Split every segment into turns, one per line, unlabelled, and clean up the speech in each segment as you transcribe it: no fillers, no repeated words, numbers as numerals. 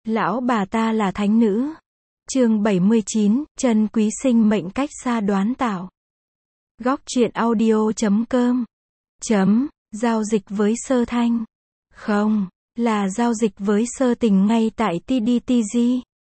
Lão bà ta là thánh nữ. Chương 79, Chân quý sinh mệnh cách xa đoán tạo. Góc truyện audio.com. Giao dịch với Sơ Thanh. Không, là giao dịch với Sơ Tình ngay tại TDTG.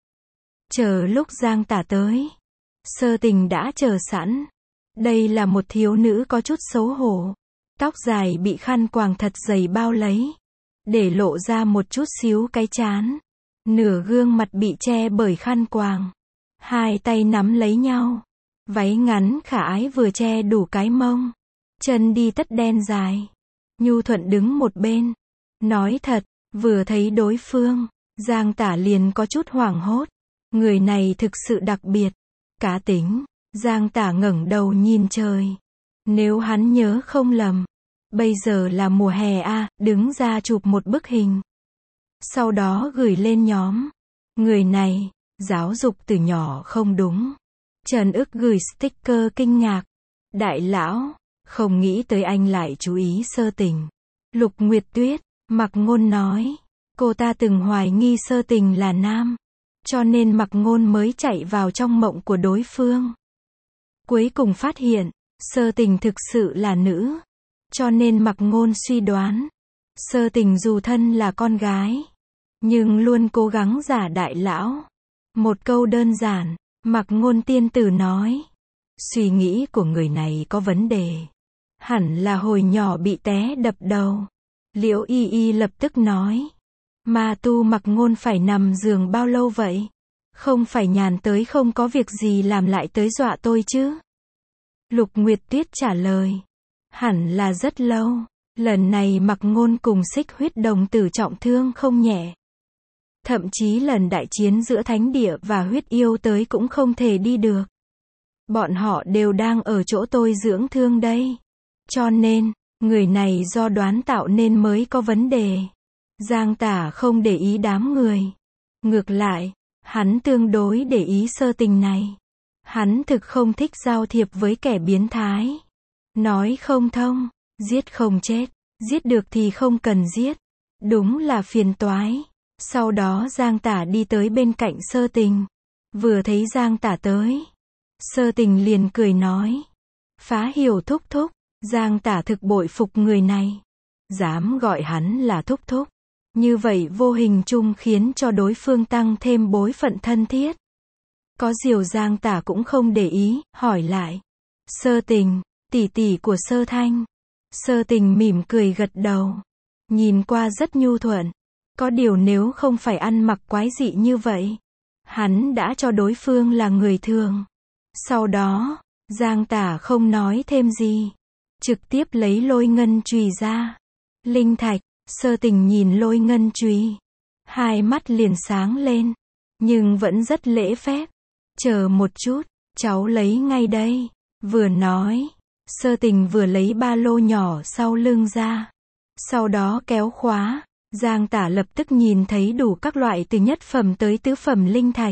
Chờ lúc Giang Tả tới, Sơ Tình đã chờ sẵn. Đây là một thiếu nữ có chút xấu hổ. Tóc dài bị khăn quàng thật dày bao lấy, để lộ ra một chút xíu cái trán. Nửa gương mặt bị che bởi khăn quàng. Hai tay nắm lấy nhau. Váy ngắn khả ái vừa che đủ cái mông. Chân đi tất đen dài. Nhu thuận đứng một bên. Nói thật, vừa thấy đối phương, Giang Tả liền có chút hoảng hốt. Người này thực sự đặc biệt. Cá tính. Giang Tả ngẩng đầu nhìn trời. Nếu hắn nhớ không lầm, bây giờ là mùa hè đứng ra chụp một bức hình. Sau đó gửi lên nhóm. Người này, giáo dục từ nhỏ không đúng. Trần Ức gửi sticker kinh ngạc. Đại lão, không nghĩ tới anh lại chú ý Sơ Tình. Lục Nguyệt Tuyết, Mạc Ngôn nói. Cô ta từng hoài nghi Sơ Tình là nam. Cho nên Mạc Ngôn mới chạy vào trong mộng của đối phương. Cuối cùng phát hiện, Sơ Tình thực sự là nữ. Cho nên Mạc Ngôn suy đoán, Sơ Tình dù thân là con gái, nhưng luôn cố gắng giả đại lão. Một câu đơn giản, Mạc Ngôn tiên tử nói. Suy nghĩ của người này có vấn đề. Hẳn là hồi nhỏ bị té đập đầu. Liễu Y Y lập tức nói. Ma tu Mạc Ngôn phải nằm giường bao lâu vậy? Không phải nhàn tới không có việc gì làm lại tới dọa tôi chứ? Lục Nguyệt Tuyết trả lời. Hẳn là rất lâu. Lần này Mạc Ngôn cùng Xích Huyết đồng tử trọng thương không nhẹ. Thậm chí lần đại chiến giữa Thánh Địa và Huyết Yêu tới cũng không thể đi được. Bọn họ đều đang ở chỗ tôi dưỡng thương đây. Cho nên, người này do đoán tạo nên mới có vấn đề. Giang Tả không để ý đám người. Ngược lại, hắn tương đối để ý Sơ Tình này. Hắn thực không thích giao thiệp với kẻ biến thái. Nói không thông, giết không chết, giết được thì không cần giết. Đúng là phiền toái. Sau đó Giang Tả đi tới bên cạnh Sơ Tình. Vừa thấy Giang Tả tới, Sơ Tình liền cười nói. Phá Hiểu thúc thúc. Giang Tả thực bội phục người này. Dám gọi hắn là thúc thúc. Như vậy vô hình chung khiến cho đối phương tăng thêm bối phận thân thiết. Có điều Giang Tả cũng không để ý, hỏi lại. Sơ Tình, tỷ tỷ của Sơ Thanh. Sơ Tình mỉm cười gật đầu. Nhìn qua rất nhu thuận. Có điều nếu không phải ăn mặc quái dị như vậy, hắn đã cho đối phương là người thường. Sau đó, Giang Tả không nói thêm gì. Trực tiếp lấy lôi ngân chùy ra. Linh thạch. Sơ Tình nhìn lôi ngân chùy. Hai mắt liền sáng lên. Nhưng vẫn rất lễ phép. Chờ một chút, cháu lấy ngay đây. Vừa nói, Sơ Tình vừa lấy ba lô nhỏ sau lưng ra. Sau đó kéo khóa. Giang Tả lập tức nhìn thấy đủ các loại từ nhất phẩm tới tứ phẩm linh thạch.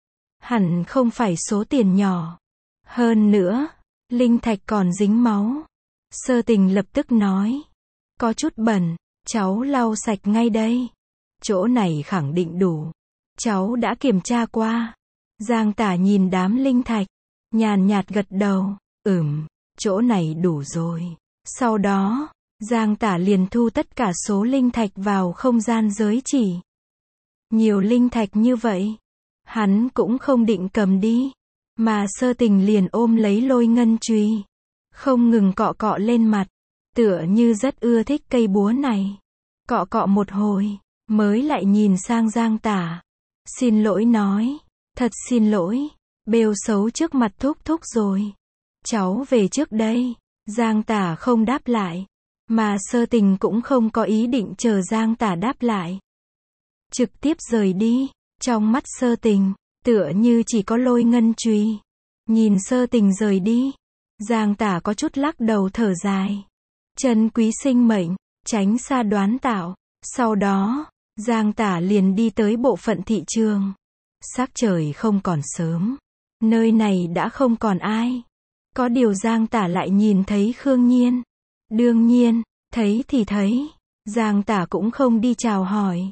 Hẳn không phải số tiền nhỏ. Hơn nữa, linh thạch còn dính máu. Sơ Tình lập tức nói. Có chút bẩn, cháu lau sạch ngay đây. Chỗ này khẳng định đủ. Cháu đã kiểm tra qua. Giang Tả nhìn đám linh thạch. Nhàn nhạt gật đầu. Chỗ này đủ rồi. Sau đó, Giang Tả liền thu tất cả số linh thạch vào không gian giới chỉ. Nhiều linh thạch như vậy, hắn cũng không định cầm đi. Mà Sơ Tình liền ôm lấy lôi ngân chùy, không ngừng cọ cọ lên mặt. Tựa như rất ưa thích cây búa này. Cọ cọ một hồi, mới lại nhìn sang Giang Tả. Xin lỗi nói. Thật xin lỗi. Bêu xấu trước mặt thúc thúc rồi. Cháu về trước đây. Giang Tả không đáp lại. Mà Sơ Tình cũng không có ý định chờ Giang Tả đáp lại. Trực tiếp rời đi. Trong mắt Sơ Tình, tựa như chỉ có lôi ngân chùy. Nhìn Sơ Tình rời đi, Giang Tả có chút lắc đầu thở dài. Chân quý sinh mệnh, tránh xa đoán tạo. Sau đó, Giang Tả liền đi tới bộ phận thị trường. Sắc trời không còn sớm. Nơi này đã không còn ai. Có điều Giang Tả lại nhìn thấy Khương Nhiên. Đương nhiên, thấy thì thấy. Giang Tả cũng không đi chào hỏi.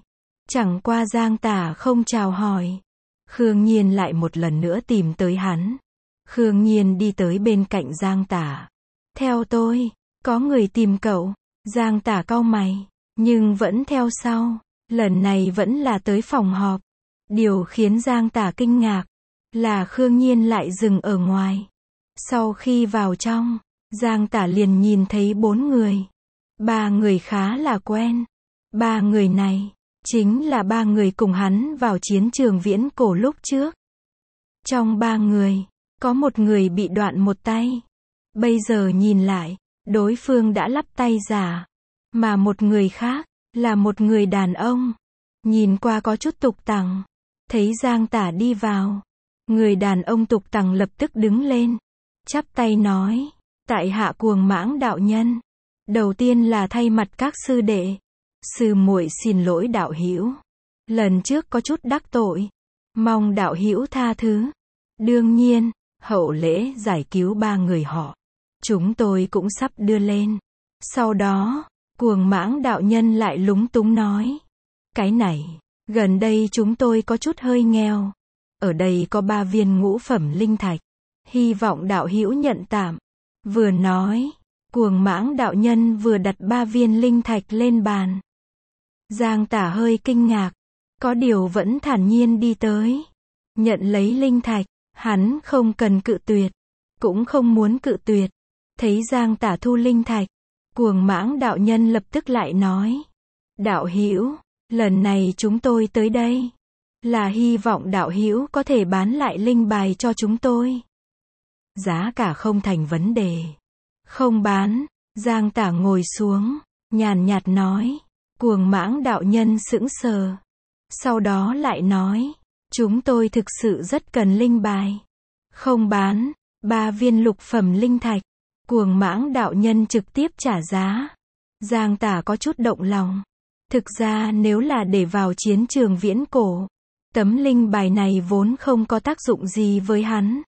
Chẳng qua Giang Tả không chào hỏi. Khương Nhiên lại một lần nữa tìm tới hắn. Khương Nhiên đi tới bên cạnh Giang Tả. Theo tôi, có người tìm cậu. Giang Tả cau mày, nhưng vẫn theo sau. Lần này vẫn là tới phòng họp. Điều khiến Giang Tả kinh ngạc là Khương Nhiên lại dừng ở ngoài. Sau khi vào trong, Giang Tả liền nhìn thấy 4 người. 3 người khá là quen. 3 người này chính là 3 người cùng hắn vào chiến trường viễn cổ lúc trước. Trong 3 người, có một người bị đoạn một tay. Bây giờ nhìn lại, đối phương đã lắp tay giả. Mà một người khác, là một người đàn ông. Nhìn qua có chút tục tằng. Thấy Giang Tả đi vào. Người đàn ông tục tằng lập tức đứng lên. Chắp tay nói. Tại hạ Cuồng Mãng đạo nhân. Đầu tiên là thay mặt các sư đệ. Sư muội xin lỗi đạo hữu. Lần trước có chút đắc tội. Mong đạo hữu tha thứ. Đương nhiên, hậu lễ giải cứu 3 người họ. Chúng tôi cũng sắp đưa lên. Sau đó, Cuồng Mãng đạo nhân lại lúng túng nói. Cái này, gần đây chúng tôi có chút hơi nghèo. Ở đây có 3 viên ngũ phẩm linh thạch. Hy vọng đạo hữu nhận tạm. Vừa nói, Cuồng Mãng đạo nhân vừa đặt 3 viên linh thạch lên bàn. Giang Tả hơi kinh ngạc. Có điều vẫn thản nhiên đi tới. Nhận lấy linh thạch. Hắn không cần cự tuyệt. Cũng không muốn cự tuyệt. Thấy Giang Tả thu linh thạch. Cuồng Mãng đạo nhân lập tức lại nói. Đạo hữu, lần này chúng tôi tới đây. Là hy vọng đạo hữu có thể bán lại linh bài cho chúng tôi. Giá cả không thành vấn đề. Không bán. Giang Tả ngồi xuống. Nhàn nhạt nói. Cuồng Mãng đạo nhân sững sờ. Sau đó lại nói. Chúng tôi thực sự rất cần linh bài. Không bán. 3 viên lục phẩm linh thạch. Cuồng Mãng đạo nhân trực tiếp trả giá. Giang Tả có chút động lòng. Thực ra nếu là để vào chiến trường viễn cổ, tấm linh bài này vốn không có tác dụng gì với hắn.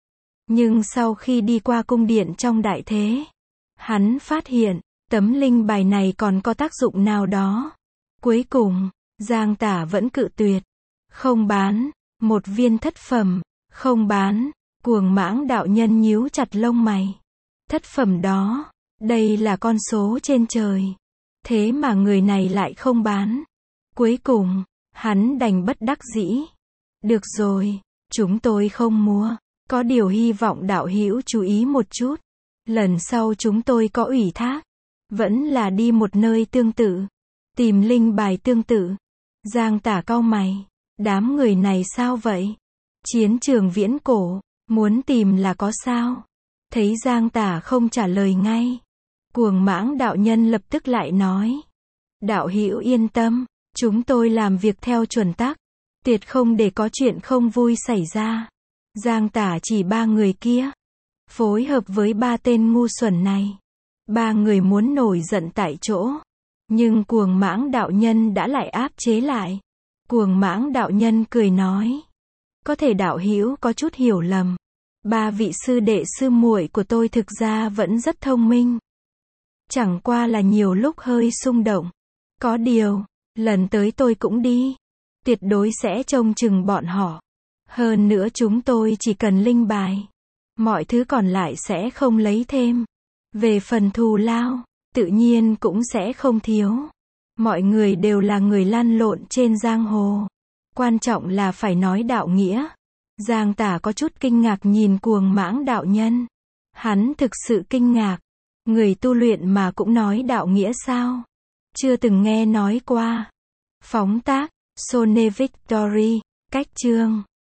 Nhưng sau khi đi qua cung điện trong đại thế, hắn phát hiện, tấm linh bài này còn có tác dụng nào đó. Cuối cùng, Giang Tả vẫn cự tuyệt. Không bán. 1 viên thất phẩm. Không bán. Cuồng Mãng đạo nhân nhíu chặt lông mày. Thất phẩm đó, đây là con số trên trời. Thế mà người này lại không bán. Cuối cùng, hắn đành bất đắc dĩ. Được rồi, chúng tôi không mua. Có điều hy vọng đạo hữu chú ý một chút. Lần sau chúng tôi có ủy thác, vẫn là đi một nơi tương tự. Tìm linh bài tương tự. Giang Tả cau mày. Đám người này sao vậy? Chiến trường viễn cổ, muốn tìm là có sao? Thấy Giang Tả không trả lời ngay. Cuồng Mãng đạo nhân lập tức lại nói. Đạo hữu yên tâm, chúng tôi làm việc theo chuẩn tắc. Tuyệt không để có chuyện không vui xảy ra. Giang Tả chỉ 3 người kia. Phối hợp với 3 tên ngu xuẩn này. 3 người muốn nổi giận tại chỗ. Nhưng Cuồng Mãng đạo nhân đã lại áp chế lại. Cuồng Mãng đạo nhân cười nói. Có thể đạo hữu có chút hiểu lầm. 3 vị sư đệ sư muội của tôi thực ra vẫn rất thông minh. Chẳng qua là nhiều lúc hơi xung động. Có điều, lần tới tôi cũng đi. Tuyệt đối sẽ trông chừng bọn họ. Hơn nữa chúng tôi chỉ cần linh bài. Mọi thứ còn lại sẽ không lấy thêm. Về phần thù lao, tự nhiên cũng sẽ không thiếu. Mọi người đều là người lăn lộn trên giang hồ. Quan trọng là phải nói đạo nghĩa. Giang Tả có chút kinh ngạc nhìn Cuồng Mãng đạo nhân. Hắn thực sự kinh ngạc. Người tu luyện mà cũng nói đạo nghĩa sao? Chưa từng nghe nói qua. Phóng tác, Sone Victory, cách chương.